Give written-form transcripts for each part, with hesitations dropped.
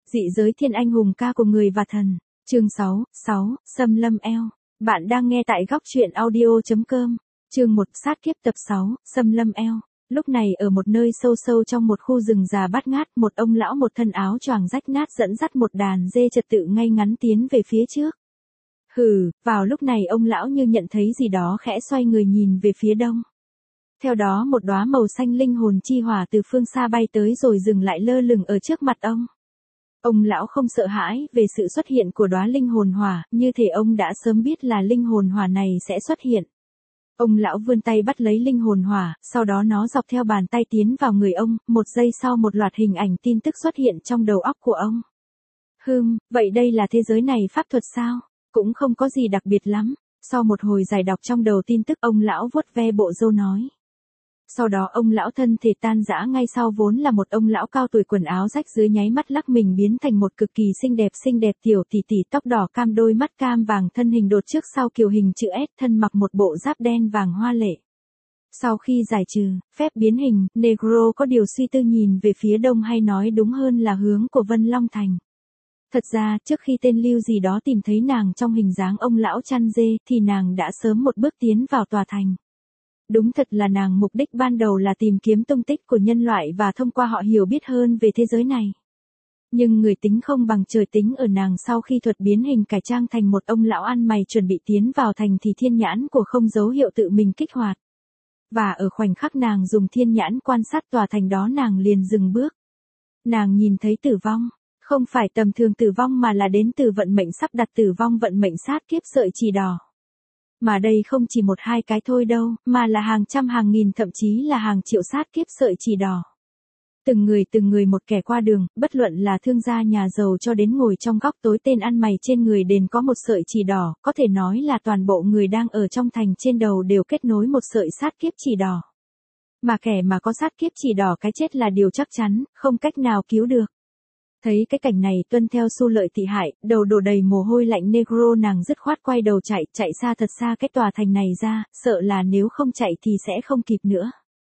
Dị giới thiên anh hùng ca của người và thần. Chương 6, Xâm lâm eo. Bạn đang nghe tại góc truyện audio.com. Chương 1 sát kiếp tập 6, Xâm lâm eo. Lúc này ở một nơi sâu sâu trong một khu rừng già bát ngát, một ông lão một thân áo choàng rách nát dẫn dắt một đàn dê trật tự ngay ngắn tiến về phía trước. Vào lúc này ông lão như nhận thấy gì đó khẽ xoay người nhìn về phía đông. Theo đó một đóa màu xanh linh hồn chi hỏa từ phương xa bay tới rồi dừng lại lơ lửng ở trước mặt ông. Ông lão không sợ hãi về sự xuất hiện của đóa linh hồn hỏa, như thể ông đã sớm biết là linh hồn hỏa này sẽ xuất hiện. Ông lão vươn tay bắt lấy linh hồn hỏa, sau đó nó dọc theo bàn tay tiến vào người ông, một giây sau một loạt hình ảnh tin tức xuất hiện trong đầu óc của ông. Vậy đây là thế giới này pháp thuật sao? Cũng không có gì đặc biệt lắm. Sau một hồi giải đọc trong đầu tin tức, ông lão vuốt ve bộ râu nói. Sau đó ông lão thân thể tan rã ngay sau, vốn là một ông lão cao tuổi quần áo rách dưới nháy mắt lắc mình biến thành một cực kỳ xinh đẹp tiểu tỷ tỷ tóc đỏ cam, đôi mắt cam vàng, thân hình đột trước sau kiều hình chữ S, thân mặc một bộ giáp đen vàng hoa lệ. Sau khi giải trừ phép biến hình, Negro có điều suy tư nhìn về phía đông, hay nói đúng hơn là hướng của Vân Long Thành. Thật ra, trước khi tên Lưu gì đó tìm thấy nàng trong hình dáng ông lão chăn dê, thì nàng đã sớm một bước tiến vào tòa thành. Đúng thật là nàng mục đích ban đầu là tìm kiếm tung tích của nhân loại và thông qua họ hiểu biết hơn về thế giới này. Nhưng người tính không bằng trời tính, ở nàng sau khi thuật biến hình cải trang thành một ông lão ăn mày chuẩn bị tiến vào thành thì thiên nhãn của không dấu hiệu tự mình kích hoạt. Và ở khoảnh khắc nàng dùng thiên nhãn quan sát tòa thành đó, nàng liền dừng bước. Nàng nhìn thấy tử vong. Không phải tầm thường tử vong mà là đến từ vận mệnh sắp đặt tử vong, vận mệnh sát kiếp sợi chỉ đỏ. Mà đây không chỉ một hai cái thôi đâu, mà là hàng trăm hàng nghìn thậm chí là hàng triệu sát kiếp sợi chỉ đỏ. Từng người một kẻ qua đường, bất luận là thương gia nhà giàu cho đến ngồi trong góc tối tên ăn mày, trên người đều có một sợi chỉ đỏ, có thể nói là toàn bộ người đang ở trong thành trên đầu đều kết nối một sợi sát kiếp chỉ đỏ. Mà kẻ mà có sát kiếp chỉ đỏ, cái chết là điều chắc chắn, không cách nào cứu được. Thấy cái cảnh này, tuân theo xu lợi thị hại, đầu đổ đầy mồ hôi lạnh, Negro nàng dứt khoát quay đầu chạy xa thật xa cái tòa thành này ra, sợ là nếu không chạy thì sẽ không kịp nữa.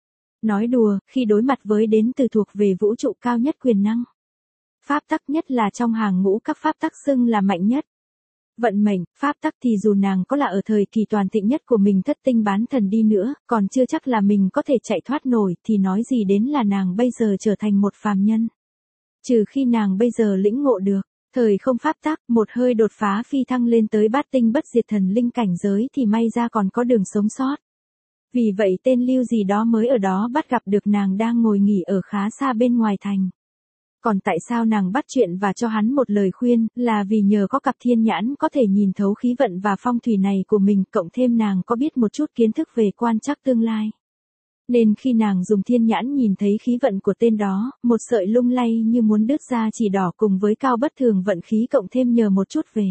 Nói đùa, khi đối mặt với đến từ thuộc về vũ trụ cao nhất quyền năng. Pháp tắc nhất là trong hàng ngũ các pháp tắc xưng là mạnh nhất. Vận mệnh, pháp tắc thì dù nàng có là ở thời kỳ toàn thịnh nhất của mình thất tinh bán thần đi nữa, còn chưa chắc là mình có thể chạy thoát nổi, thì nói gì đến là nàng bây giờ trở thành một phàm nhân. Trừ khi nàng bây giờ lĩnh ngộ được thời không pháp tắc, một hơi đột phá phi thăng lên tới bát tinh bất diệt thần linh cảnh giới thì may ra còn có đường sống sót. Vì vậy tên Lưu gì đó mới ở đó bắt gặp được nàng đang ngồi nghỉ ở khá xa bên ngoài thành. Còn tại sao nàng bắt chuyện và cho hắn một lời khuyên, là vì nhờ có cặp thiên nhãn có thể nhìn thấu khí vận và phong thủy này của mình, cộng thêm nàng có biết một chút kiến thức về quan trắc tương lai. Nên khi nàng dùng thiên nhãn nhìn thấy khí vận của tên đó, một sợi lung lay như muốn đứt ra chỉ đỏ cùng với cao bất thường vận khí, cộng thêm nhờ một chút về.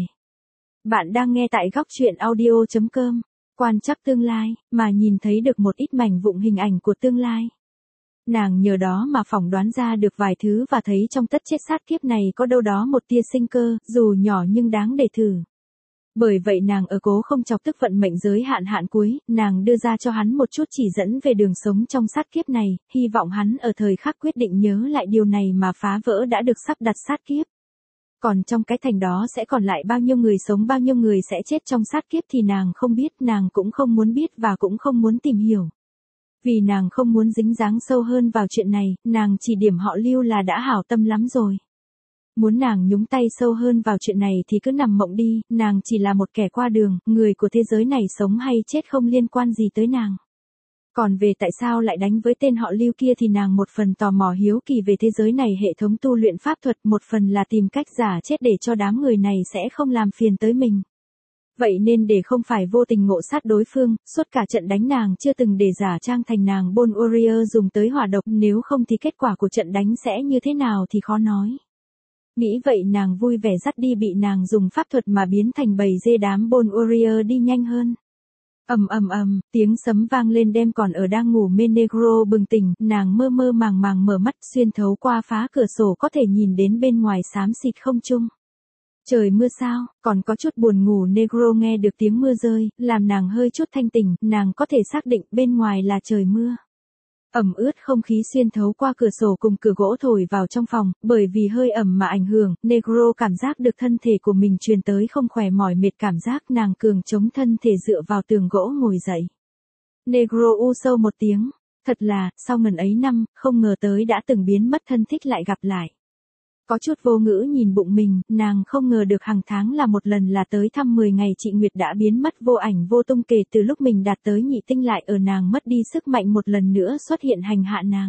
Bạn đang nghe tại góc truyện audio.com. Quan trắc tương lai, mà nhìn thấy được một ít mảnh vụn hình ảnh của tương lai. Nàng nhờ đó mà phỏng đoán ra được vài thứ và thấy trong tất chết sát kiếp này có đâu đó một tia sinh cơ, dù nhỏ nhưng đáng để thử. Bởi vậy nàng ở cố không chọc tức vận mệnh giới hạn cuối, nàng đưa ra cho hắn một chút chỉ dẫn về đường sống trong sát kiếp này, hy vọng hắn ở thời khắc quyết định nhớ lại điều này mà phá vỡ đã được sắp đặt sát kiếp. Còn trong cái thành đó sẽ còn lại bao nhiêu người sống, bao nhiêu người sẽ chết trong sát kiếp thì nàng không biết, nàng cũng không muốn biết và cũng không muốn tìm hiểu. Vì nàng không muốn dính dáng sâu hơn vào chuyện này, nàng chỉ điểm họ Lưu là đã hảo tâm lắm rồi. Muốn nàng nhúng tay sâu hơn vào chuyện này thì cứ nằm mộng đi, nàng chỉ là một kẻ qua đường, người của thế giới này sống hay chết không liên quan gì tới nàng. Còn về tại sao lại đánh với tên họ Lưu kia thì nàng một phần tò mò hiếu kỳ về thế giới này, hệ thống tu luyện pháp thuật, một phần là tìm cách giả chết để cho đám người này sẽ không làm phiền tới mình. Vậy nên để không phải vô tình ngộ sát đối phương, suốt cả trận đánh nàng chưa từng để giả trang thành nàng Bone Warrior dùng tới hỏa độc, nếu không thì kết quả của trận đánh sẽ như thế nào thì khó nói. Nghĩ vậy nàng vui vẻ dắt đi bị nàng dùng pháp thuật mà biến thành bầy dê đám Bone Warrior đi nhanh hơn. Tiếng sấm vang lên đem còn ở đang ngủ mê Negro bừng tỉnh, nàng mơ mơ màng màng mở mắt, xuyên thấu qua phá cửa sổ có thể nhìn đến bên ngoài xám xịt không trung. Trời mưa sao, còn có chút buồn ngủ. Negro nghe được tiếng mưa rơi, làm nàng hơi chút thanh tỉnh, nàng có thể xác định bên ngoài là trời mưa. Ẩm ướt không khí xuyên thấu qua cửa sổ cùng cửa gỗ thổi vào trong phòng, bởi vì hơi ẩm mà ảnh hưởng, Negro cảm giác được thân thể của mình truyền tới không khỏe mỏi mệt cảm giác nàng cường chống thân thể dựa vào tường gỗ ngồi dậy. Negro u sâu một tiếng, thật là, sau ngần ấy năm, không ngờ tới đã từng biến mất thân thích lại gặp lại. Có chút vô ngữ nhìn bụng mình, nàng không ngờ được hàng tháng là một lần là tới thăm 10 ngày chị Nguyệt đã biến mất vô ảnh vô tung kể từ lúc mình đạt tới nhị tinh lại ở nàng mất đi sức mạnh một lần nữa xuất hiện hành hạ nàng.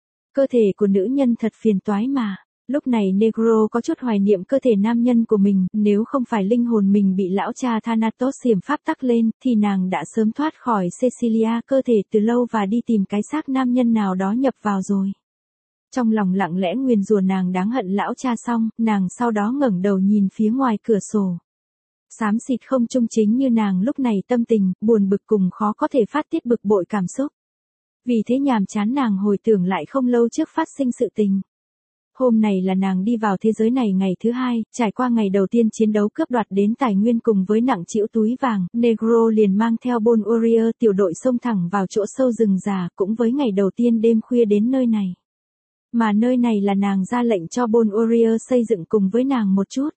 Cơ thể của nữ nhân thật phiền toái mà. Lúc này Negro có chút hoài niệm cơ thể nam nhân của mình, nếu không phải linh hồn mình bị lão cha Thanatos xiềm pháp tắc lên, thì nàng đã sớm thoát khỏi Cecilia cơ thể từ lâu và đi tìm cái xác nam nhân nào đó nhập vào rồi. Trong lòng lặng lẽ nguyền rủa nàng đáng hận lão cha xong, nàng sau đó ngẩng đầu nhìn phía ngoài cửa sổ. Xám xịt không trung chính như nàng lúc này tâm tình, buồn bực cùng khó có thể phát tiết bực bội cảm xúc. Vì thế nhàm chán nàng hồi tưởng lại không lâu trước phát sinh sự tình. Hôm này là nàng đi vào thế giới này ngày thứ hai, trải qua ngày đầu tiên chiến đấu cướp đoạt đến tài nguyên cùng với nặng trĩu túi vàng, Negro liền mang theo Bon Warrior tiểu đội xông thẳng vào chỗ sâu rừng già, cũng với ngày đầu tiên đêm khuya đến nơi này. Mà nơi này là nàng ra lệnh cho Bon Warrior xây dựng cùng với nàng một chút.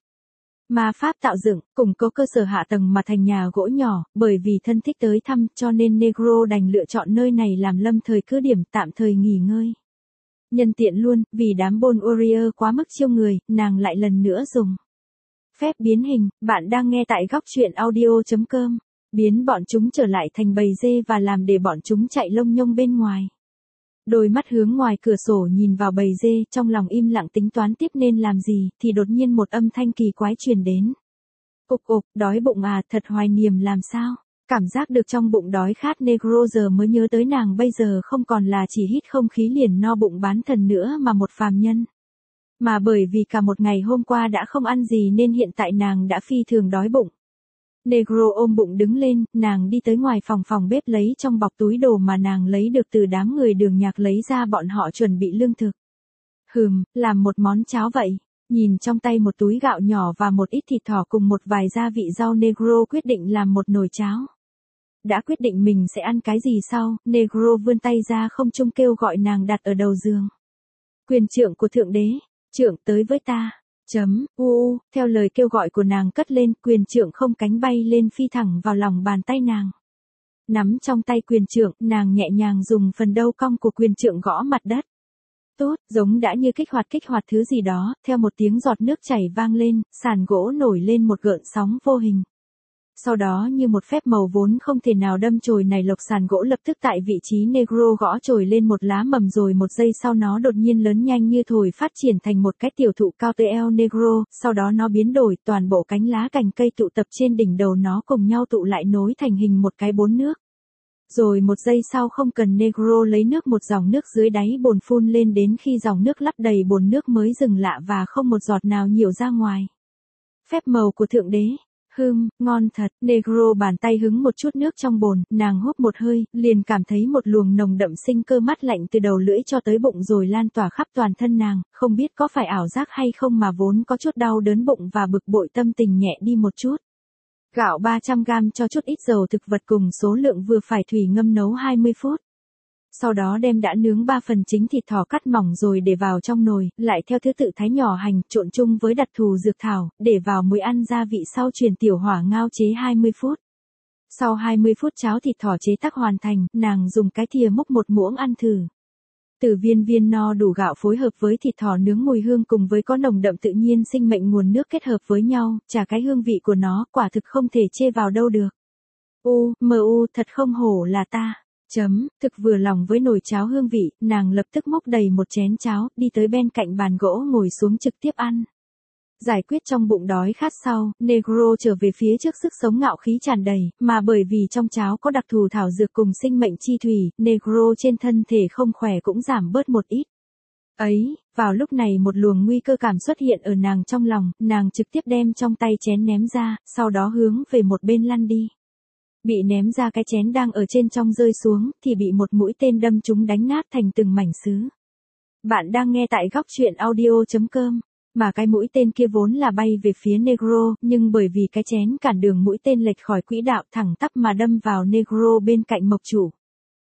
Ma pháp tạo dựng, cùng có cơ sở hạ tầng mà thành nhà gỗ nhỏ, bởi vì thân thích tới thăm cho nên Negro đành lựa chọn nơi này làm lâm thời cứ điểm tạm thời nghỉ ngơi. Nhân tiện luôn, vì đám Bon Warrior quá mức chiêu người, nàng lại lần nữa dùng phép biến hình. Bạn đang nghe tại góc truyện audio.com. Biến bọn chúng trở lại thành bầy dê và làm để bọn chúng chạy lông nhông bên ngoài. Đôi mắt hướng ngoài cửa sổ nhìn vào bầy dê, trong lòng im lặng tính toán tiếp nên làm gì, thì đột nhiên một âm thanh kỳ quái truyền đến. Ục ục, đói bụng à, thật hoài niệm làm sao? Cảm giác được trong bụng đói khát Negro giờ mới nhớ tới nàng bây giờ không còn là chỉ hít không khí liền no bụng bán thần nữa mà một phàm nhân. Mà bởi vì cả một ngày hôm qua đã không ăn gì nên hiện tại nàng đã phi thường đói bụng. Negro ôm bụng đứng lên, nàng đi tới ngoài phòng bếp lấy trong bọc túi đồ mà nàng lấy được từ đám người đường nhạc lấy ra bọn họ chuẩn bị lương thực. Làm một món cháo vậy. Nhìn trong tay một túi gạo nhỏ và một ít thịt thỏ cùng một vài gia vị rau Negro quyết định làm một nồi cháo. Đã quyết định mình sẽ ăn cái gì sau, Negro vươn tay ra không trung kêu gọi nàng đặt ở đầu giường. Quyền trượng của Thượng Đế, trượng tới với ta. Theo lời kêu gọi của nàng cất lên, quyền trượng không cánh bay lên phi thẳng vào lòng bàn tay nàng. Nắm trong tay quyền trượng, nàng nhẹ nhàng dùng phần đầu cong của quyền trượng gõ mặt đất. Tốt, giống đã như kích hoạt thứ gì đó, theo một tiếng giọt nước chảy vang lên, sàn gỗ nổi lên một gợn sóng vô hình. Sau đó như một phép màu vốn không thể nào đâm chồi này lộc sàn gỗ lập tức tại vị trí Negro gõ chồi lên một lá mầm rồi một giây sau nó đột nhiên lớn nhanh như thổi phát triển thành một cái tiểu thụ cao tới eo Negro, sau đó nó biến đổi toàn bộ cánh lá cành cây tụ tập trên đỉnh đầu nó cùng nhau tụ lại nối thành hình một cái bồn nước. Rồi một giây sau không cần Negro lấy nước một dòng nước dưới đáy bồn phun lên đến khi dòng nước lấp đầy bồn nước mới dừng lạ và không một giọt nào nhiễu ra ngoài. Phép màu của Thượng Đế. Ngon thật, Negro bàn tay hứng một chút nước trong bồn, nàng húp một hơi, liền cảm thấy một luồng nồng đậm sinh cơ mát lạnh từ đầu lưỡi cho tới bụng rồi lan tỏa khắp toàn thân nàng, không biết có phải ảo giác hay không mà vốn có chút đau đớn bụng và bực bội tâm tình nhẹ đi một chút. Gạo 300g cho chút ít dầu thực vật cùng số lượng vừa phải thủy ngâm nấu 20 phút. Sau đó đem đã nướng 3 phần chính thịt thỏ cắt mỏng rồi để vào trong nồi, lại theo thứ tự thái nhỏ hành, trộn chung với đặc thù dược thảo, để vào muối ăn gia vị sau truyền tiểu hỏa ngao chế 20 phút. Sau 20 phút cháo thịt thỏ chế tác hoàn thành, nàng dùng cái thìa múc một muỗng ăn thử. Từ viên no đủ gạo phối hợp với thịt thỏ nướng mùi hương cùng với có nồng đậm tự nhiên sinh mệnh nguồn nước kết hợp với nhau, chả cái hương vị của nó quả thực không thể chê vào đâu được. Thật không hổ là ta. Thực vừa lòng với nồi cháo hương vị, nàng lập tức múc đầy một chén cháo, đi tới bên cạnh bàn gỗ ngồi xuống trực tiếp ăn. Giải quyết trong bụng đói khát sau, Negro trở về phía trước sức sống ngạo khí tràn đầy, mà bởi vì trong cháo có đặc thù thảo dược cùng sinh mệnh chi thủy, Negro trên thân thể không khỏe cũng giảm bớt một ít. Vào lúc này một luồng nguy cơ cảm xuất hiện ở nàng trong lòng, nàng trực tiếp đem trong tay chén ném ra, sau đó hướng về một bên lăn đi. Bị ném ra cái chén đang ở trên trong rơi xuống, thì bị một mũi tên đâm trúng đánh nát thành từng mảnh sứ. Bạn đang nghe tại góc truyện audio.com. Mà cái mũi tên kia vốn là bay về phía Negro, nhưng bởi vì cái chén cản đường mũi tên lệch khỏi quỹ đạo thẳng tắp mà đâm vào Negro bên cạnh mộc chủ.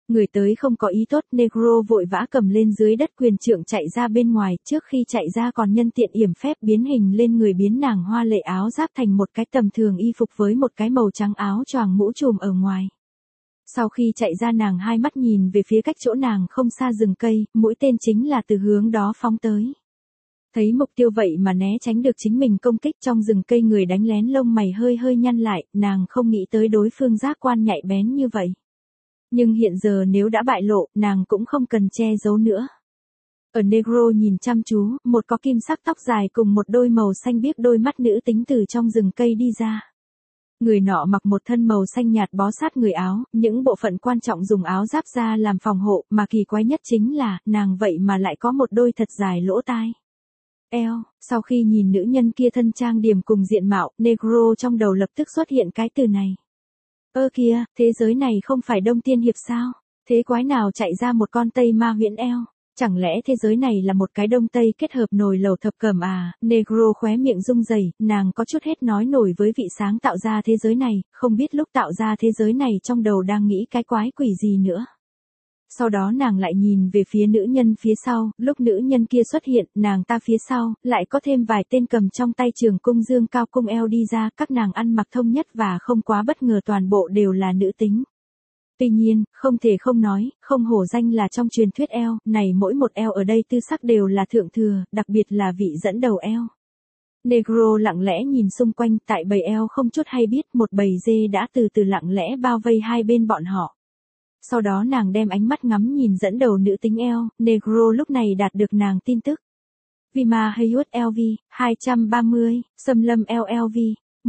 Người tới không có ý tốt, Negro vội vã cầm lên dưới đất quyền trượng chạy ra bên ngoài, trước khi chạy ra còn nhân tiện yểm phép biến hình lên người biến nàng hoa lệ áo giáp thành một cái tầm thường y phục với một cái màu trắng áo choàng mũ trùm ở ngoài. Sau khi chạy ra nàng hai mắt nhìn về phía cách chỗ nàng không xa rừng cây, mũi tên chính là từ hướng đó phóng tới. Thấy mục tiêu vậy mà né tránh được chính mình công kích trong rừng cây người đánh lén lông mày hơi hơi nhăn lại, nàng không nghĩ tới đối phương giác quan nhạy bén như vậy. Nhưng hiện giờ nếu đã bại lộ, nàng cũng không cần che giấu nữa. Ở Negro nhìn chăm chú, một có kim sắc tóc dài cùng một đôi màu xanh biếc đôi mắt nữ tính từ trong rừng cây đi ra. Người nọ mặc một thân màu xanh nhạt bó sát người áo, những bộ phận quan trọng dùng áo giáp da làm phòng hộ, mà kỳ quái nhất chính là, nàng vậy mà lại có một đôi thật dài lỗ tai. Eo, sau khi nhìn nữ nhân kia thân trang điểm cùng diện mạo, Negro trong đầu lập tức xuất hiện cái từ này. Ơ kìa, thế giới này không phải Đông Tiên Hiệp sao? Thế quái nào chạy ra một con Tây Ma huyễn eo? Chẳng lẽ thế giới này là một cái Đông Tây kết hợp nồi lẩu thập cẩm à? Negro khóe miệng rung rẩy, nàng có chút hết nói nổi với vị sáng tạo ra thế giới này, không biết lúc tạo ra thế giới này trong đầu đang nghĩ cái quái quỷ gì nữa. Sau đó nàng lại nhìn về phía nữ nhân phía sau, lúc nữ nhân kia xuất hiện, nàng ta phía sau, lại có thêm vài tên cầm trong tay trường cung dương cao cung eo đi ra, các nàng ăn mặc thông nhất và không quá bất ngờ toàn bộ đều là nữ tính. Tuy nhiên, không thể không nói, không hổ danh là trong truyền thuyết eo, này mỗi một eo ở đây tư sắc đều là thượng thừa, đặc biệt là vị dẫn đầu eo. Negro lặng lẽ nhìn xung quanh, tại bầy eo không chút hay biết, một bầy dê đã từ từ lặng lẽ bao vây hai bên bọn họ. Sau đó nàng đem ánh mắt ngắm nhìn dẫn đầu nữ tính eo, Negro lúc này đạt được nàng tin tức. Vima Haywood LV, 230, Xâm Lâm LLV,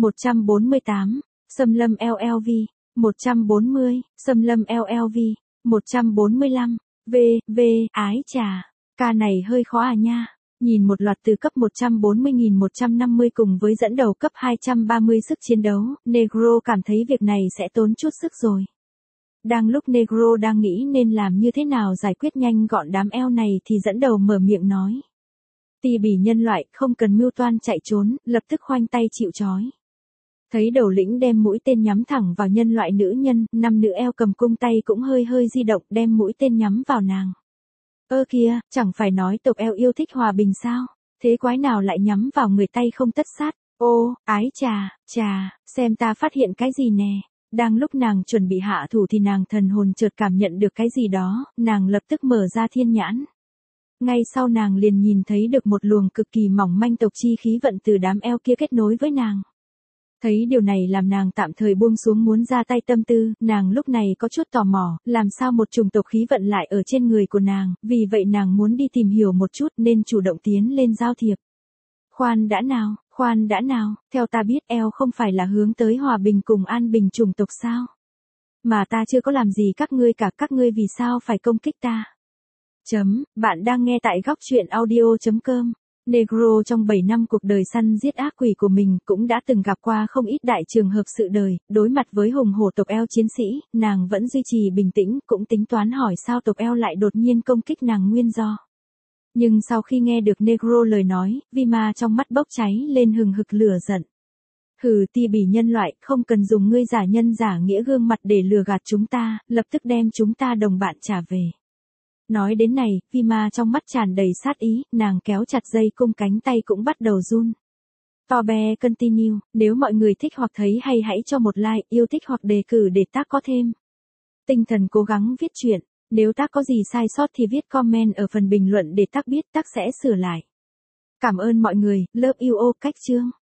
148, Xâm Lâm LLV, 140, Xâm Lâm LLV, 145, V, ái chà, ca này hơi khó à nha. Nhìn một loạt từ cấp 140.150 cùng với dẫn đầu cấp 230 sức chiến đấu, Negro cảm thấy việc này sẽ tốn chút sức rồi. Đang lúc Negro đang nghĩ nên làm như thế nào giải quyết nhanh gọn đám eo này thì dẫn đầu mở miệng nói. Tì bỉ nhân loại không cần mưu toan chạy trốn, lập tức khoanh tay chịu trói. Thấy đầu lĩnh đem mũi tên nhắm thẳng vào nhân loại nữ nhân, năm nữ eo cầm cung tay cũng hơi hơi di động đem mũi tên nhắm vào nàng. Ơ kìa, chẳng phải nói tộc eo yêu thích hòa bình sao? Thế quái nào lại nhắm vào người tay không tất sát? Ô, ái chà, xem ta phát hiện cái gì nè. Đang lúc nàng chuẩn bị hạ thủ thì nàng thần hồn chợt cảm nhận được cái gì đó, nàng lập tức mở ra thiên nhãn. Ngay sau nàng liền nhìn thấy được một luồng cực kỳ mỏng manh tộc chi khí vận từ đám eo kia kết nối với nàng. Thấy điều này làm nàng tạm thời buông xuống muốn ra tay tâm tư, nàng lúc này có chút tò mò, làm sao một chủng tộc khí vận lại ở trên người của nàng, vì vậy nàng muốn đi tìm hiểu một chút nên chủ động tiến lên giao thiệp. Khoan đã nào, theo ta biết eo không phải là hướng tới hòa bình cùng an bình chủng tộc sao? Mà ta chưa có làm gì các ngươi cả, các ngươi vì sao phải công kích ta? Bạn đang nghe tại góc truyện audio.com. Negro trong 7 năm cuộc đời săn giết ác quỷ của mình cũng đã từng gặp qua không ít đại trường hợp sự đời, đối mặt với hùng hổ tộc eo chiến sĩ, nàng vẫn duy trì bình tĩnh, cũng tính toán hỏi sao tộc eo lại đột nhiên công kích nàng nguyên do. Nhưng sau khi nghe được Negro lời nói, Vima trong mắt bốc cháy lên hừng hực lửa giận. Hừ, ti bỉ nhân loại, không cần dùng ngươi giả nhân giả nghĩa gương mặt để lừa gạt chúng ta, lập tức đem chúng ta đồng bạn trả về. Nói đến này, Vima trong mắt tràn đầy sát ý, nàng kéo chặt dây cung cánh tay cũng bắt đầu run. Tobe continue, nếu mọi người thích hoặc thấy hay hãy cho một like, yêu thích hoặc đề cử để tác có thêm tinh thần cố gắng viết truyện. Nếu tác có gì sai sót thì viết comment ở phần bình luận để tác biết, tác sẽ sửa lại. Cảm ơn mọi người, love you all cách chương.